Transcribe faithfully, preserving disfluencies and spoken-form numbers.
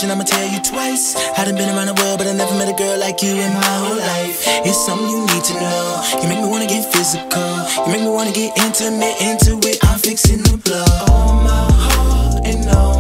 bitch and I'ma tell you twice. I done been around the world, but I never met a girl like you in my whole life. It's something you need to know. You make me wanna get physical. You make me wanna get intimate, into it. I'm fixing to blow all my heart and all